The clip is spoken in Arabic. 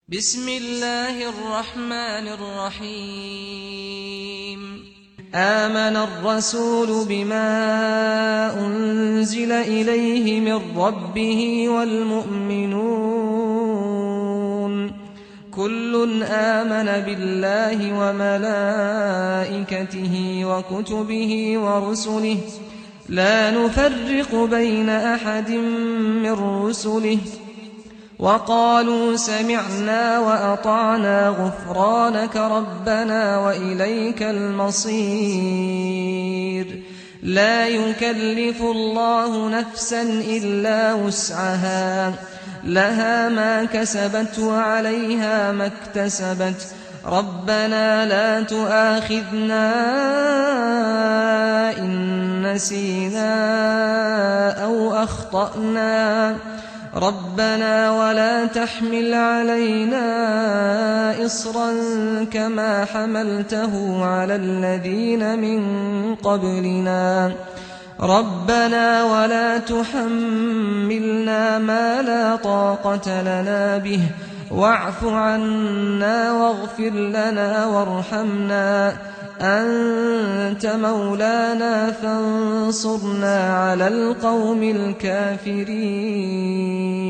بسم الله الرحمن الرحيم آمن الرسول بما أنزل إليه من ربه والمؤمنون كل آمن بالله وملائكته وكتبه ورسله لا نفرق بين أحد من رسله وقالوا سمعنا وأطعنا غفرانك ربنا وإليك المصير لا يكلف الله نفسا إلا وسعها لها ما كسبت وعليها ما اكتسبت ربنا لا تؤاخذنا إن نسينا أو أخطأنا ربنا ولا تحمل علينا إصرا كما حملته على الذين من قبلنا ربنا ولا تحملنا ما لا طاقة لنا به واعف عنا واغفر لنا وارحمنا أنت مولانا فانصرنا على القوم الكافرين.